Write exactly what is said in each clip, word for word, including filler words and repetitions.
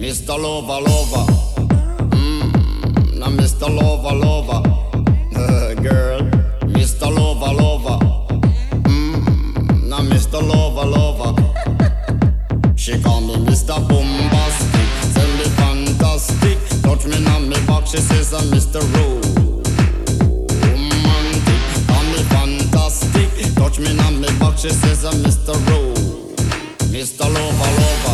mister Lover Lover. Mmm, now mister Lover Lover. Uh, girl, mister Lover Lover. Mmm, now mister Lover Lover. She call me mister Bombastic, tell me fantastic. Touch me on me back, she says I'm mister Romantic. Call me fantastic, touch me on me back, she says I'm mister Ro, mister Lover Lover.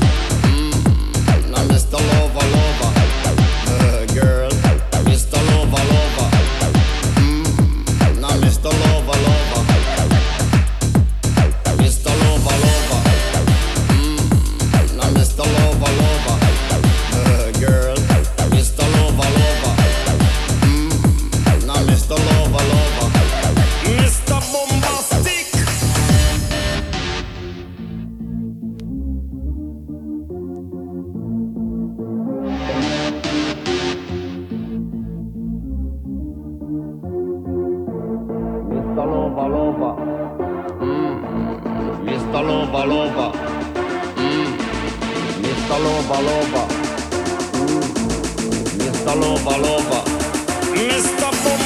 mister Lover Lover, uh, girl, mister Lover Lover. Mmm, now mister Lover Lover, mister Lover Lover. Mmm, now mister Lover Lover, uh, girl, mister Lover Lover. Mmm, now mister Lover Lover, mister Bombastic. mister Lover Lover, mmm, mister Lover Lover, mmm, mister Lover Lover, mmm, mister Lover Lover, mister